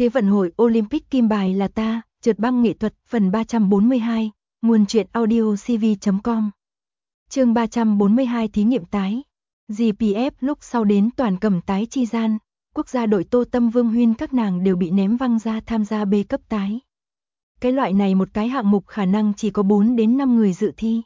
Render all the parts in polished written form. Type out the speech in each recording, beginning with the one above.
Thế vận hội Olympic kim bài là ta, trượt băng nghệ thuật, phần 342, nguồn truyện audio cv.com. Chương 342 thí nghiệm tái. GPF lúc sau đến toàn cầm tái chi gian, quốc gia đội Tô Tâm Vương Huyên các nàng đều bị ném văng ra tham gia B cấp tái. Cái loại này một cái hạng mục khả năng chỉ có 4 đến 5 người dự thi.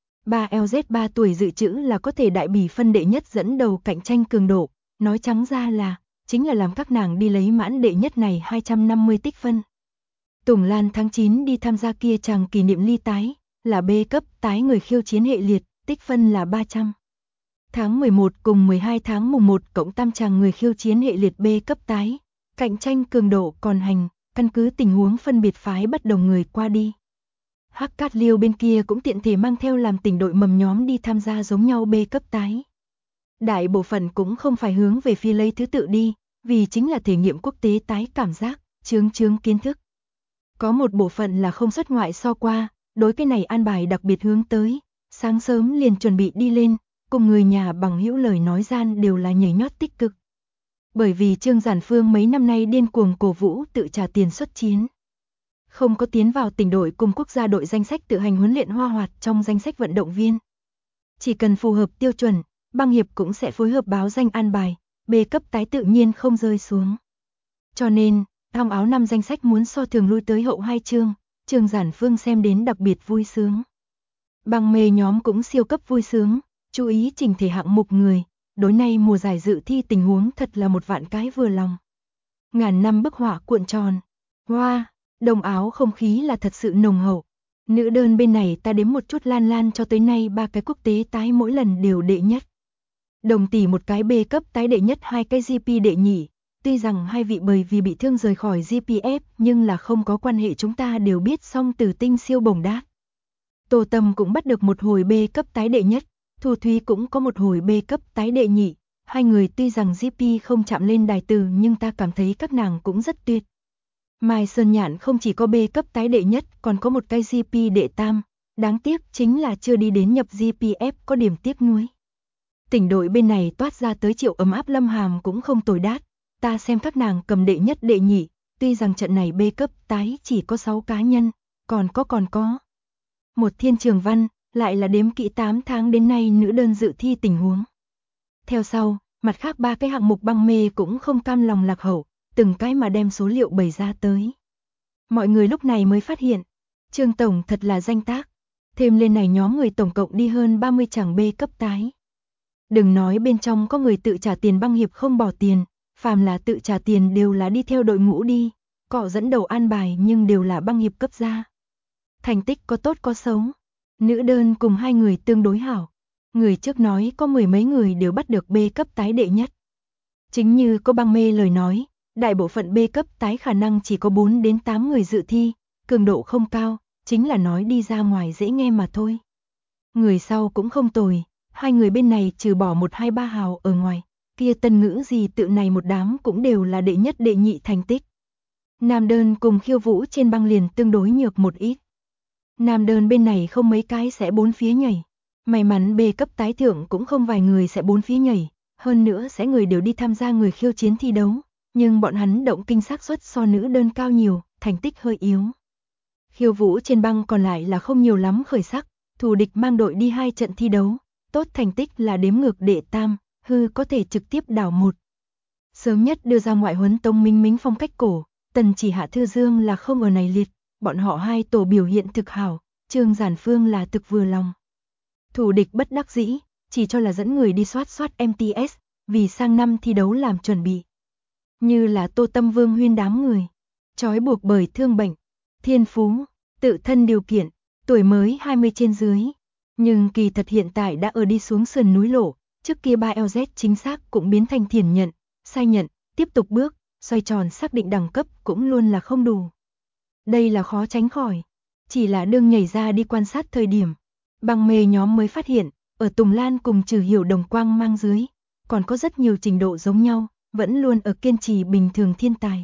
3LZ 3 tuổi dự trữ là có thể đại bỉ phân đệ nhất dẫn đầu cạnh tranh cường độ, nói trắng ra là chính là làm các nàng đi lấy mãn đệ nhất này 250 tích phân. Tùng Lan tháng 9 đi tham gia kia chàng kỷ niệm ly tái, là B cấp tái người khiêu chiến hệ liệt, tích phân là 300. Tháng 11 cùng 12 tháng mùng 1 cộng tam chàng người khiêu chiến hệ liệt B cấp tái, cạnh tranh cường độ còn hành, căn cứ tình huống phân biệt phái bất đồng người qua đi. Hắc Cát Liêu bên kia cũng tiện thể mang theo làm tỉnh đội mầm nhóm đi tham gia giống nhau B cấp tái. Đại bộ phận cũng không phải hướng về phía lấy thứ tự đi, vì chính là thể nghiệm quốc tế tái cảm giác, chướng kiến thức. Có một bộ phận là không xuất ngoại so qua, đối cái này an bài đặc biệt hướng tới, sáng sớm liền chuẩn bị đi lên, cùng người nhà bằng hữu lời nói gian đều là nhảy nhót tích cực. Bởi vì Trương Giản Phương mấy năm nay điên cuồng cổ vũ tự trả tiền xuất chiến. Không có tiến vào tỉnh đội cùng quốc gia đội danh sách tự hành huấn luyện hoa hoạt trong danh sách vận động viên. Chỉ cần phù hợp tiêu chuẩn, băng hiệp cũng sẽ phối hợp báo danh an bài, B cấp tái tự nhiên không rơi xuống. Cho nên, thong áo 5 danh sách muốn so thường lui tới hậu 2 chương, Trương Giản Phương xem đến đặc biệt vui sướng. Băng mê nhóm cũng siêu cấp vui sướng, chú ý chỉnh thể hạng mục người, đối nay mùa giải dự thi tình huống thật là một vạn cái vừa lòng. Ngàn năm bức họa cuộn tròn, hoa, đồng áo không khí là thật sự nồng hậu. Nữ đơn bên này ta đếm một chút lan cho tới nay 3 cái quốc tế tái mỗi lần đều đệ nhất. Đồng tỷ một cái B cấp tái đệ nhất, 2 cái GP đệ nhị. Tuy rằng hai vị bởi vì bị thương rời khỏi GPF nhưng là không có quan hệ, chúng ta đều biết song Tử Tinh siêu bổng đát. Tô Tâm cũng bắt được một hồi B cấp tái đệ nhất, Thu Thúy cũng có một hồi B cấp tái đệ nhị. Hai người tuy rằng GP không chạm lên đài từ nhưng ta cảm thấy các nàng cũng rất tuyệt. Mai Sơn Nhạn không chỉ có B cấp tái đệ nhất còn có một cái GP đệ tam, đáng tiếc chính là chưa đi đến nhập GPF, có điểm tiếc nuối. Tỉnh đội bên này toát ra tới Triệu Ấm Áp Lâm Hàm cũng không tồi đát, ta xem các nàng cầm đệ nhất đệ nhị, tuy rằng trận này B cấp tái chỉ có 6 cá nhân, còn có. Một Thiên Trường Văn, lại là đếm kỹ 8 tháng đến nay nữ đơn dự thi tình huống. Theo sau, mặt khác 3 cái hạng mục băng mê cũng không cam lòng lạc hậu, từng cái mà đem số liệu bày ra tới. Mọi người lúc này mới phát hiện, Trương Tổng thật là danh tác, thêm lên này nhóm người tổng cộng đi hơn 30 chàng B cấp tái. Đừng nói bên trong có người tự trả tiền băng hiệp không bỏ tiền, phàm là tự trả tiền đều là đi theo đội ngũ đi, cọ dẫn đầu an bài nhưng đều là băng hiệp cấp ra. Thành tích có tốt có xấu, nữ đơn cùng hai người tương đối hảo. Người trước nói có 10 mấy người đều bắt được B cấp tái đệ nhất. Chính như có băng mê lời nói, đại bộ phận B cấp tái khả năng chỉ có 4 đến 8 người dự thi, cường độ không cao, chính là nói đi ra ngoài dễ nghe mà thôi. Người sau cũng không tồi, hai người bên này trừ bỏ 1, 2, 3 hào ở ngoài, kia tân ngữ gì tự này một đám cũng đều là đệ nhất đệ nhị thành tích. Nam đơn cùng khiêu vũ trên băng liền tương đối nhược một ít. Nam đơn bên này không mấy cái sẽ bốn phía nhảy, may mắn B cấp tái thượng cũng không vài người sẽ bốn phía nhảy, hơn nữa sẽ người đều đi tham gia người khiêu chiến thi đấu, nhưng bọn hắn động kinh xác suất so nữ đơn cao nhiều, thành tích hơi yếu. Khiêu vũ trên băng còn lại là không nhiều lắm khởi sắc, thù địch mang đội đi 2 trận thi đấu, tốt thành tích là đếm ngược đệ tam, hư có thể trực tiếp đảo 1. Sớm nhất đưa ra ngoại huấn Tông Minh Mính phong cách cổ, Tần Chỉ Hạ Thư Dương là không ở này liệt, bọn họ hai tổ biểu hiện thực hảo, Trương Giản Phương là thực vừa lòng. Thủ địch bất đắc dĩ, chỉ cho là dẫn người đi soát MTS, vì sang năm thi đấu làm chuẩn bị. Như là Tô Tâm Vương Huyên đám người, trói buộc bởi thương bệnh, thiên phú, tự thân điều kiện, tuổi mới 20 trên dưới. Nhưng kỳ thật hiện tại đã ở đi xuống sườn núi lộ, trước kia 3LZ chính xác cũng biến thành thiền nhận, sai nhận, tiếp tục bước, xoay tròn xác định đẳng cấp cũng luôn là không đủ. Đây là khó tránh khỏi, chỉ là đương nhảy ra đi quan sát thời điểm. Băng mê nhóm mới phát hiện, ở Tùng Lan cùng Trừ Hiểu đồng quang mang dưới, còn có rất nhiều trình độ giống nhau, vẫn luôn ở kiên trì bình thường thiên tài.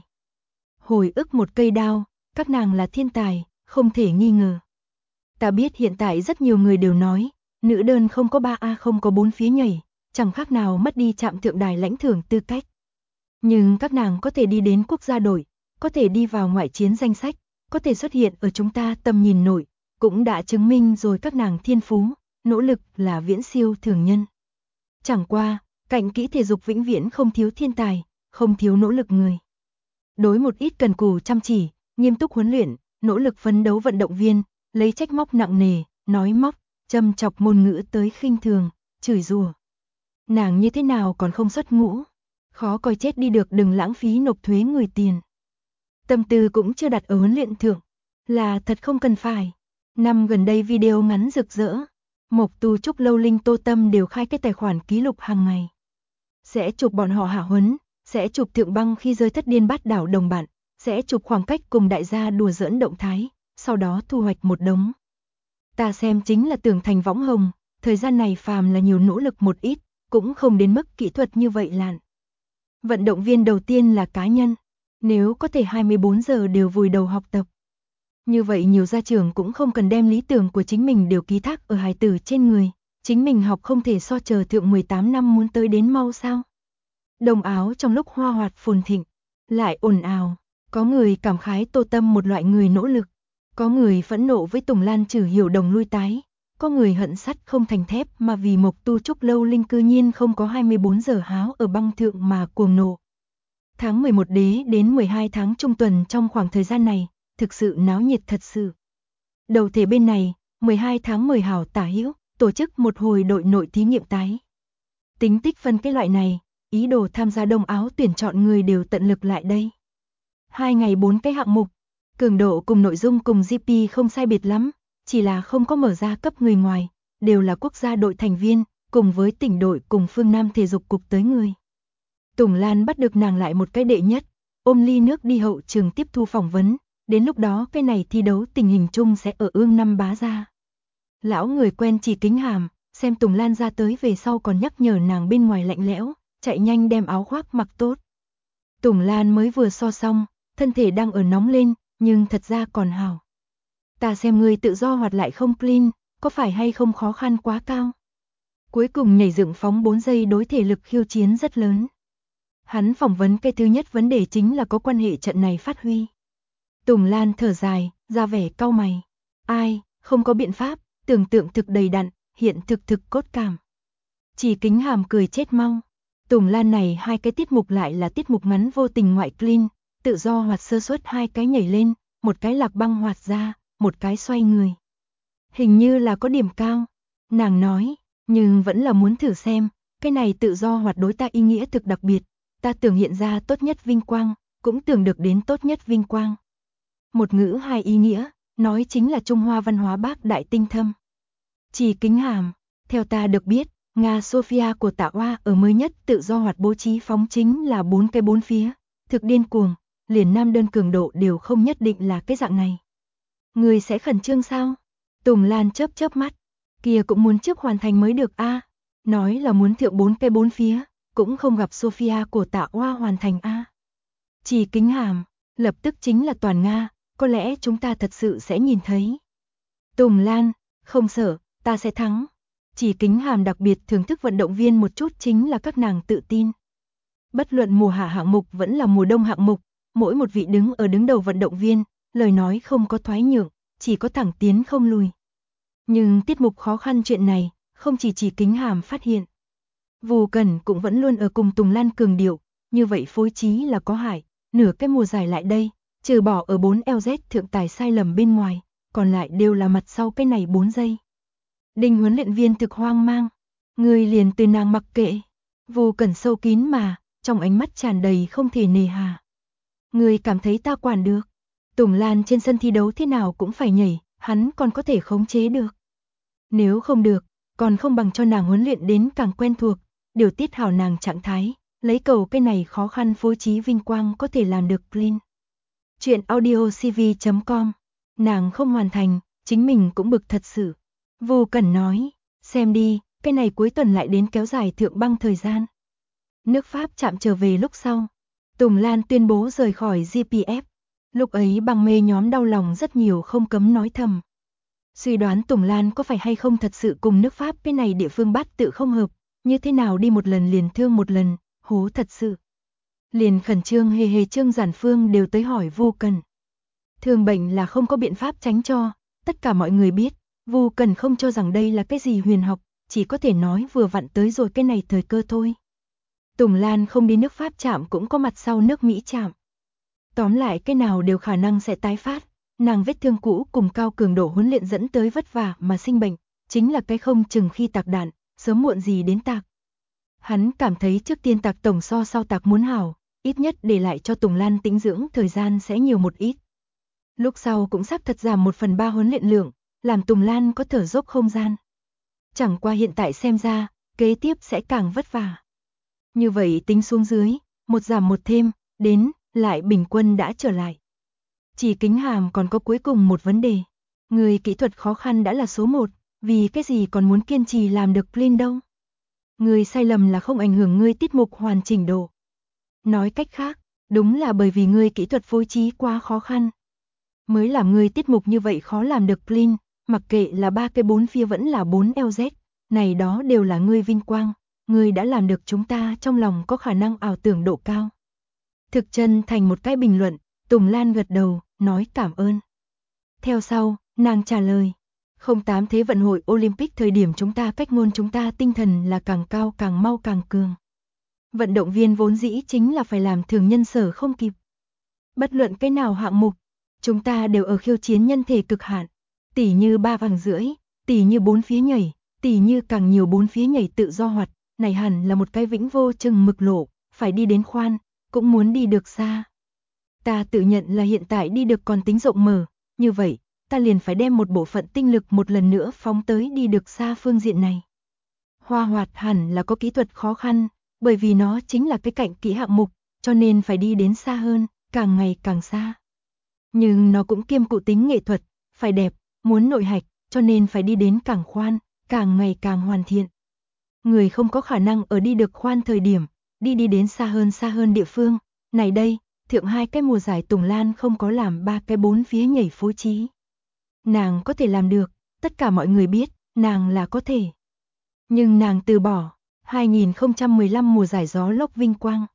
Hồi ức một cây đao, các nàng là thiên tài, không thể nghi ngờ. Ta biết hiện tại rất nhiều người đều nói, nữ đơn không có 3A không có 4 phía nhảy, chẳng khác nào mất đi chạm thượng đài lãnh thưởng tư cách. Nhưng các nàng có thể đi đến quốc gia đội, có thể đi vào ngoại chiến danh sách, có thể xuất hiện ở chúng ta tầm nhìn nội, cũng đã chứng minh rồi các nàng thiên phú, nỗ lực là viễn siêu thường nhân. Chẳng qua, cạnh kỹ thể dục vĩnh viễn không thiếu thiên tài, không thiếu nỗ lực người. Đối một ít cần cù chăm chỉ, nghiêm túc huấn luyện, nỗ lực phấn đấu vận động viên, lấy trách móc nặng nề, nói móc, châm chọc ngôn ngữ tới khinh thường, chửi rủa. Nàng như thế nào còn không xuất ngũ? Khó coi chết đi được, đừng lãng phí nộp thuế người tiền. Tâm tư cũng chưa đặt ở huấn luyện thượng, là thật không cần phải. Năm gần đây video ngắn rực rỡ, Mộc Tu Trúc, Lâu Linh, Tô Tâm đều khai cái tài khoản ký lục hàng ngày. Sẽ chụp bọn họ hạ huấn, sẽ chụp Thượng Băng khi rơi thất điên bát đảo đồng bạn, sẽ chụp khoảng cách cùng đại gia đùa giỡn động thái, sau đó thu hoạch một đống. Ta xem chính là tưởng thành võng hồng, thời gian này phàm là nhiều nỗ lực một ít, cũng không đến mức kỹ thuật như vậy lạn. Vận động viên đầu tiên là cá nhân, nếu có thể 24 giờ đều vùi đầu học tập. Như vậy nhiều gia trưởng cũng không cần đem lý tưởng của chính mình đều ký thác ở hài tử trên người, chính mình học không thể so chờ thượng 18 năm muốn tới đến mau sao. Đồng áo trong lúc hoa hoạt phồn thịnh, lại ồn ào, có người cảm khái Tô Tâm một loại người nỗ lực, có người phẫn nộ với Tùng Lan trừ hiểu đồng lui tái, có người hận sắt không thành thép mà vì Mộc Tu Trúc, Lâu Linh cư nhiên không có 24 giờ háo ở băng thượng mà cuồng nộ. Tháng 11 đế đến 12 tháng trung tuần, trong khoảng thời gian này, thực sự náo nhiệt thật sự. Đầu thể bên này, 12 tháng 10 hảo tả hữu, tổ chức một hồi đội nội thí nghiệm tái. Tính tích phân cái loại này, ý đồ tham gia đông áo tuyển chọn người đều tận lực lại đây. 2 ngày 4 cái hạng mục, cường độ cùng nội dung cùng GP không sai biệt lắm, chỉ là không có mở ra cấp người ngoài, đều là quốc gia đội thành viên, cùng với tỉnh đội cùng phương Nam thể dục cục tới người. Tùng Lan bắt được nàng lại một cái đệ nhất, ôm ly nước đi hậu trường tiếp thu phỏng vấn, đến lúc đó cái này thi đấu tình hình chung sẽ ở ương năm bá ra. Lão người quen Chỉ Kính Hàm, xem Tùng Lan ra tới về sau còn nhắc nhở nàng bên ngoài lạnh lẽo, chạy nhanh đem áo khoác mặc tốt. Tùng Lan mới vừa so xong, thân thể đang ở nóng lên, nhưng thật ra còn hảo. Ta xem ngươi tự do hoạt lại không clean, có phải hay không khó khăn quá cao? Cuối cùng nhảy dựng phóng 4 giây đối thể lực khiêu chiến rất lớn. Hắn phỏng vấn cái thứ nhất vấn đề chính là có quan hệ trận này phát huy. Tùng Lan thở dài, ra vẻ cau mày. Ai, không có biện pháp, tưởng tượng thực đầy đặn, hiện thực cốt cảm. Chỉ Kính Hàm cười chết mau. Tùng Lan này hai cái tiết mục lại là tiết mục ngắn vô tình ngoại clean, tự do hoạt sơ suất hai cái nhảy lên, một cái lạc băng hoạt ra, một cái xoay người. Hình như là có điểm cao, nàng nói, nhưng vẫn là muốn thử xem, cái này tự do hoạt đối ta ý nghĩa thực đặc biệt, ta tưởng hiện ra tốt nhất vinh quang, cũng tưởng được đến tốt nhất vinh quang. Một ngữ hai ý nghĩa, nói chính là Trung Hoa văn hóa bác đại tinh thâm. Chỉ Kính Hàm, theo ta được biết, Nga Sofia của Tạ Oa ở mới nhất tự do hoạt bố trí phóng chính là 4 cái 4 phía, thực điên cuồng, liền nam đơn cường độ đều không nhất định là cái dạng này. Người sẽ khẩn trương sao? Tùng Lan chớp mắt, kia cũng muốn trước hoàn thành mới được a. Nói là muốn thượng 4 cái 4 phía, cũng không gặp Sofia của Tạ Oa hoàn thành a. Chỉ Kính Hàm, lập tức chính là toàn Nga, có lẽ chúng ta thật sự sẽ nhìn thấy. Tùng Lan, không sợ, ta sẽ thắng. Chỉ Kính Hàm đặc biệt thưởng thức vận động viên một chút chính là các nàng tự tin. Bất luận mùa hạ hạng mục vẫn là mùa đông hạng mục, mỗi một vị đứng ở đứng đầu vận động viên, lời nói không có thoái nhượng, chỉ có thẳng tiến không lùi. Nhưng tiết mục khó khăn chuyện này, không chỉ Kính Hàm phát hiện. Vù Cẩn cũng vẫn luôn ở cùng Tùng Lan cường điệu, như vậy phối trí là có hại, nửa cái mùa giải lại đây, trừ bỏ ở 4 LZ thượng tài sai lầm bên ngoài, còn lại đều là mặt sau cái này 4 giây. Đinh huấn luyện viên thực hoang mang, người liền từ nàng mặc kệ. Vù Cẩn sâu kín mà, trong ánh mắt tràn đầy không thể nề hà. Người cảm thấy ta quản được. Tùng Lan trên sân thi đấu thế nào cũng phải nhảy, hắn còn có thể khống chế được. Nếu không được, còn không bằng cho nàng huấn luyện đến càng quen thuộc, điều tiết hảo nàng trạng thái, lấy cầu cái này khó khăn phối trí vinh quang có thể làm được clean. Chuyện audiocv.com, nàng không hoàn thành, chính mình cũng bực thật sự. Vô Cẩn nói, xem đi, cái này cuối tuần lại đến kéo dài thượng băng thời gian. Nước Pháp chạm trở về lúc sau, Tùng Lan tuyên bố rời khỏi GPF. Lúc ấy băng mê nhóm đau lòng rất nhiều không cấm nói thầm. Suy đoán Tùng Lan có phải hay không thật sự cùng nước Pháp cái này địa phương bát tự không hợp, như thế nào đi một lần liền thương một lần, hố thật sự. Liền Khẩn Trương Hề Hề Trương Giản Phương đều tới hỏi Vu Cần. Thường bệnh là không có biện pháp tránh cho, tất cả mọi người biết, Vu Cần không cho rằng đây là cái gì huyền học, chỉ có thể nói vừa vặn tới rồi cái này thời cơ thôi. Tùng Lan không đi nước Pháp chạm cũng có mặt sau nước Mỹ chạm. Tóm lại cái nào đều khả năng sẽ tái phát, nàng vết thương cũ cùng cao cường độ huấn luyện dẫn tới vất vả mà sinh bệnh, chính là cái không chừng khi tạc đạn, sớm muộn gì đến tạc. Hắn cảm thấy trước tiên tạc tổng so sau tạc muốn hảo, ít nhất để lại cho Tùng Lan tĩnh dưỡng thời gian sẽ nhiều một ít. Lúc sau cũng xác thật giảm 1/3 huấn luyện lượng, làm Tùng Lan có thở dốc không gian. Chẳng qua hiện tại xem ra, kế tiếp sẽ càng vất vả. Như vậy tính xuống dưới, một giảm một thêm, đến, lại bình quân đã trở lại. Chỉ Kính Hàm còn có cuối cùng một vấn đề. Người kỹ thuật khó khăn đã là số 1, vì cái gì còn muốn kiên trì làm được clean đâu. Người sai lầm là không ảnh hưởng ngươi tiết mục hoàn chỉnh độ. Nói cách khác, đúng là bởi vì ngươi kỹ thuật phối trí quá khó khăn. Mới làm ngươi tiết mục như vậy khó làm được clean, mặc kệ là 3 cái 4 phía vẫn là 4 LZ, này đó đều là ngươi vinh quang, ngươi đã làm được chúng ta trong lòng có khả năng ảo tưởng độ cao. Thực chân thành một cái bình luận, Tùng Lan gật đầu, nói cảm ơn. Theo sau, nàng trả lời, 08 Thế vận hội Olympic thời điểm chúng ta cách ngôn chúng ta tinh thần là càng cao càng mau càng cường. Vận động viên vốn dĩ chính là phải làm thường nhân sở không kịp. Bất luận cái nào hạng mục, chúng ta đều ở khiêu chiến nhân thể cực hạn, tỉ như 3 vòng rưỡi, tỉ như 4 phía nhảy, tỉ như càng nhiều 4 phía nhảy tự do hoạt, này hẳn là một cái vĩnh vô chừng mực lộ, phải đi đến khoan, cũng muốn đi được xa. Ta tự nhận là hiện tại đi được còn tính rộng mở, như vậy, ta liền phải đem một bộ phận tinh lực một lần nữa phóng tới đi được xa phương diện này. Hoa hoạt hẳn là có kỹ thuật khó khăn, bởi vì nó chính là cái cạnh kỹ hạng mục, cho nên phải đi đến xa hơn, càng ngày càng xa. Nhưng nó cũng kiêm cụ tính nghệ thuật, phải đẹp, muốn nội hạch, cho nên phải đi đến càng khoan, càng ngày càng hoàn thiện. Người không có khả năng ở đi được khoan thời điểm, đi đến xa hơn địa phương. Này đây, thượng 2 cái mùa giải Tùng Lan không có làm 3 cái 4 phía nhảy phối trí. Nàng có thể làm được, tất cả mọi người biết, nàng là có thể. Nhưng nàng từ bỏ, 2015 mùa giải gió lốc vinh quang.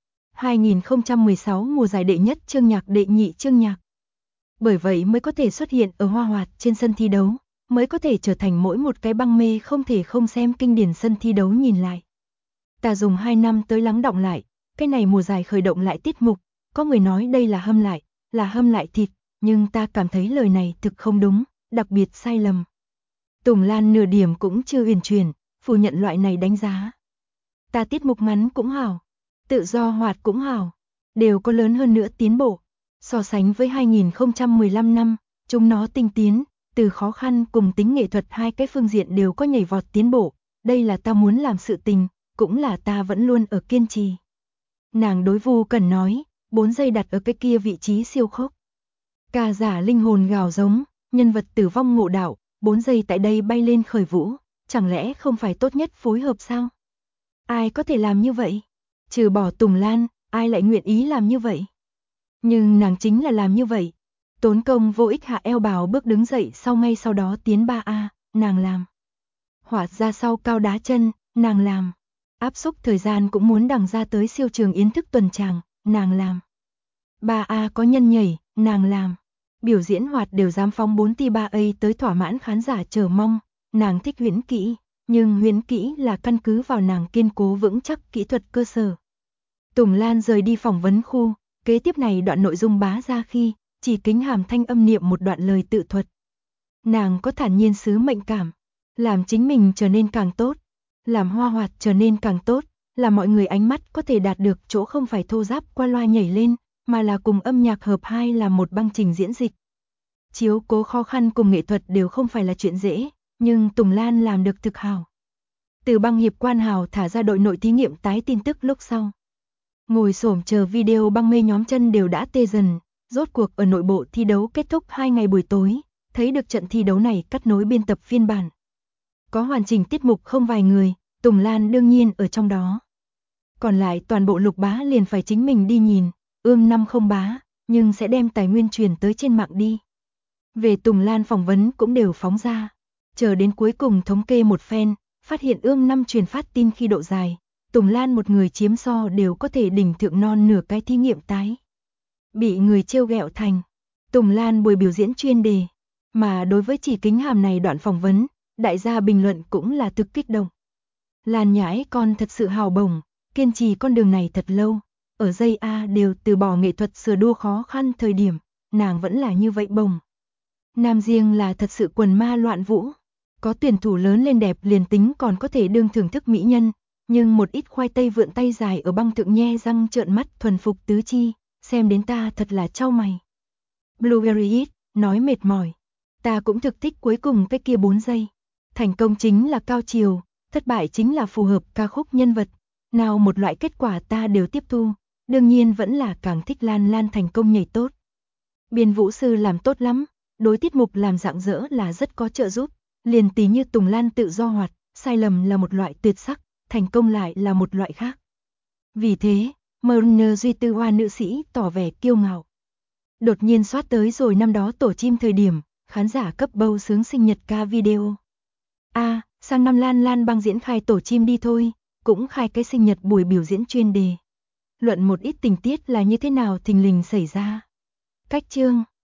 2016 mùa giải đệ nhất chương nhạc đệ nhị chương nhạc. Bởi vậy mới có thể xuất hiện ở hoa hoạt trên sân thi đấu, mới có thể trở thành mỗi một cái băng mê không thể không xem kinh điển sân thi đấu nhìn lại. Ta dùng 2 năm tới lắng đọng lại, cái này mùa giải khởi động lại tiết mục, có người nói đây là hâm lại thịt, nhưng ta cảm thấy lời này thực không đúng, đặc biệt sai lầm. Tùng Lan nửa điểm cũng chưa huyền chuyển, phủ nhận loại này đánh giá. Ta tiết mục ngắn cũng hảo, tự do hoạt cũng hảo, đều có lớn hơn nữa tiến bộ. So sánh với 2015 năm, chúng nó tinh tiến, từ khó khăn cùng tính nghệ thuật 2 cái phương diện đều có nhảy vọt tiến bộ, đây là ta muốn làm sự tình, cũng là ta vẫn luôn ở kiên trì. Nàng đối Vu Cần nói, 4 giây đặt ở cái kia vị trí siêu khốc. Ca giả linh hồn gào giống, nhân vật tử vong ngộ đạo, 4 giây tại đây bay lên khởi vũ, chẳng lẽ không phải tốt nhất phối hợp sao? Ai có thể làm như vậy? Trừ bỏ Tùng Lan, ai lại nguyện ý làm như vậy? Nhưng nàng chính là làm như vậy. Tốn công vô ích hạ eo bào bước đứng dậy ngay sau đó tiến 3A, nàng làm. Hỏa ra sau cao đá chân, nàng làm. Áp xúc thời gian cũng muốn đằng ra tới siêu trường yến thức tuần tràng, nàng làm. 3A có nhân nhảy, nàng làm. Biểu diễn hoạt đều dám phóng 4T3A tới thỏa mãn khán giả chờ mong, nàng thích huyễn kỹ, nhưng huyễn kỹ là căn cứ vào nàng kiên cố vững chắc kỹ thuật cơ sở. Tùng Lan rời đi phỏng vấn khu, kế tiếp này đoạn nội dung bá ra khi, chỉ Kính Hàm thanh âm niệm một đoạn lời tự thuật. Nàng có thản nhiên sứ mệnh cảm, làm chính mình trở nên càng tốt, làm hoa hoạt trở nên càng tốt, làm mọi người ánh mắt có thể đạt được chỗ không phải thô ráp qua loa nhảy lên, mà là cùng âm nhạc hợp hai là một băng trình diễn dịch. Chiếu cố khó khăn cùng nghệ thuật đều không phải là chuyện dễ, nhưng Tùng Lan làm được thực hảo. Từ băng hiệp quan hào thả ra đội nội thí nghiệm tái tin tức lúc sau. Ngồi xổm chờ video băng mê nhóm chân đều đã tê dần, rốt cuộc ở nội bộ thi đấu kết thúc 2 ngày buổi tối, thấy được trận thi đấu này cắt nối biên tập phiên bản. Có hoàn chỉnh tiết mục không vài người, Tùng Lan đương nhiên ở trong đó. Còn lại toàn bộ Lục Bá liền phải chính mình đi nhìn, ương năm không bá, nhưng sẽ đem tài nguyên truyền tới trên mạng đi. Về Tùng Lan phỏng vấn cũng đều phóng ra, chờ đến cuối cùng thống kê một phen, phát hiện ương năm truyền phát tin khi độ dài, Tùng Lan một người chiếm so đều có thể đỉnh thượng non nửa cái thí nghiệm tái. Bị người trêu ghẹo thành Tùng Lan buổi biểu diễn chuyên đề. Mà đối với Chỉ Kính Hàm này đoạn phỏng vấn, đại gia bình luận cũng là thực kích động. Lan nhãi con thật sự hào bổng, kiên trì con đường này thật lâu. Ở giây A đều từ bỏ nghệ thuật sửa đua khó khăn thời điểm, nàng vẫn là như vậy bồng. Nam riêng là thật sự quần ma loạn vũ. Có tuyển thủ lớn lên đẹp liền tính còn có thể đương thưởng thức mỹ nhân, nhưng một ít khoai tây vượn tay dài ở băng thượng nhe răng trợn mắt thuần phục tứ chi, xem đến ta thật là chau mày. Blueberry Hit, nói mệt mỏi. Ta cũng thực thích cuối cùng cái kia 4 giây. Thành công chính là cao chiều, thất bại chính là phù hợp ca khúc nhân vật. Nào một loại kết quả ta đều tiếp thu, đương nhiên vẫn là càng thích Lan Lan thành công nhảy tốt. Biên vũ sư làm tốt lắm, đối tiết mục làm rạng rỡ là rất có trợ giúp. Liền tí như Tùng Lan tự do hoạt, sai lầm là một loại tuyệt sắc, thành công lại là một loại khác. Vì thế, Mariner Duy Tư Hoa nữ sĩ tỏ vẻ kiêu ngạo. Đột nhiên soát tới rồi năm đó tổ chim thời điểm, khán giả cấp bầu sướng sinh nhật ca video. Sang năm Lan Lan băng diễn khai tổ chim đi thôi, cũng khai cái sinh nhật buổi biểu diễn chuyên đề. Luận một ít tình tiết là như thế nào thình lình xảy ra. Cách chương